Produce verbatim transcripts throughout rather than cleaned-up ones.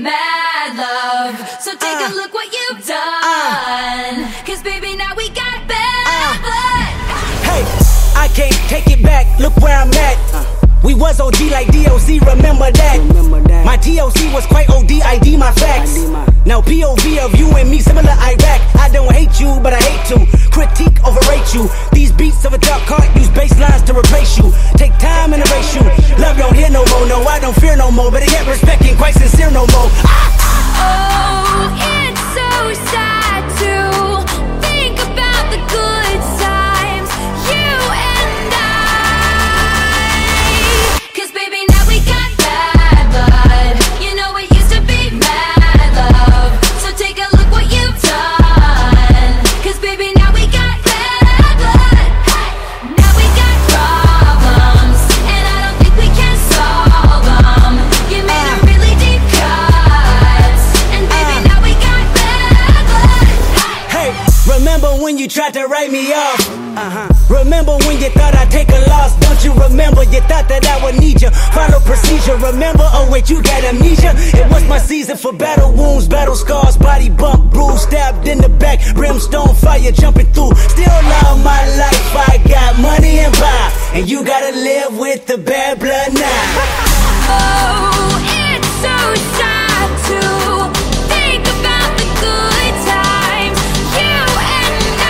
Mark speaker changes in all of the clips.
Speaker 1: mad, love. So take uh, a look what you've done. Cause baby, now we got bad blood.
Speaker 2: Hey, I can't take it back, look where I'm at. We was O G like D O C, remember that. My T O C was quite O D, I D my facts. Now P O V of you and me, similar Iraq. I don't hate you, but I hate to critique, overrate you. These beats of a dark heart use bass lines to replace you. Take time and erase you. Love don't hear no more, no, I don't fear no more. But I get respect ain't quite sincere no more.
Speaker 1: Oh, it's so sad to think about the good times, you and I. Cause baby, now we got bad blood. You know it used to be mad love. So take a look what you've done. Cause baby, now we got bad blood. Now we got problems, and I don't think we can solve them. You made a really deep cut, and baby, now we got bad blood.
Speaker 2: Hey, remember when you tried to write me off? Uh-huh. Remember when you thought I'd take a loss? Don't you remember? You thought that I would need you. Follow procedure, remember? Oh wait, you got amnesia. It was my season for battle wounds, battle scars, body bump, bruise, stabbed in the back, brimstone fire jumping through. Still love my life, I got money and power, and you gotta live with the bad blood now.
Speaker 1: Oh, it's so sad to think about the good times, you and I.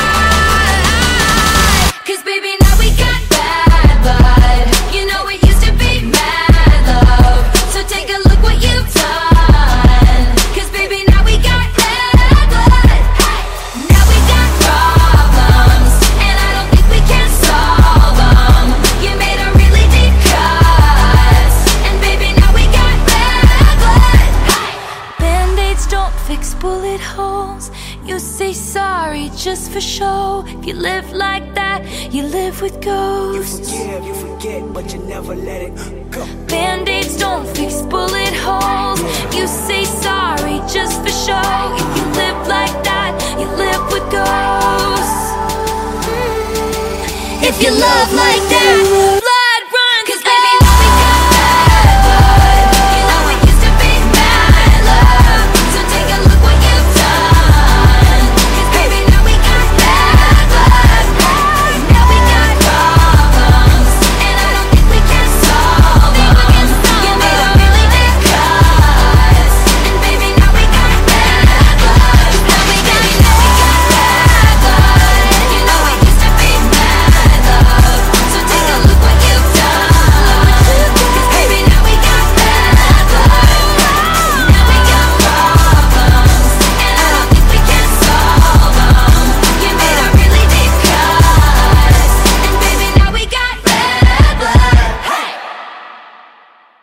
Speaker 1: Cause baby, now we got bad blood. You know it used to be mad love. So take a look what you've done. Cause baby, now we got bad blood. Now we got problems, and I don't think we can solve them. You made a really deep cut, and baby, now we got bad blood. Band-aids don't fix bullet holes. You say sorry just for show. If you live like that, you live with
Speaker 2: You
Speaker 1: ghosts.
Speaker 2: forgive, you forget, but you never let it go.
Speaker 1: Band-aids don't fix bullet holes. You say sorry just for show. If you live like that, you live with ghosts. Mm. If you love like that,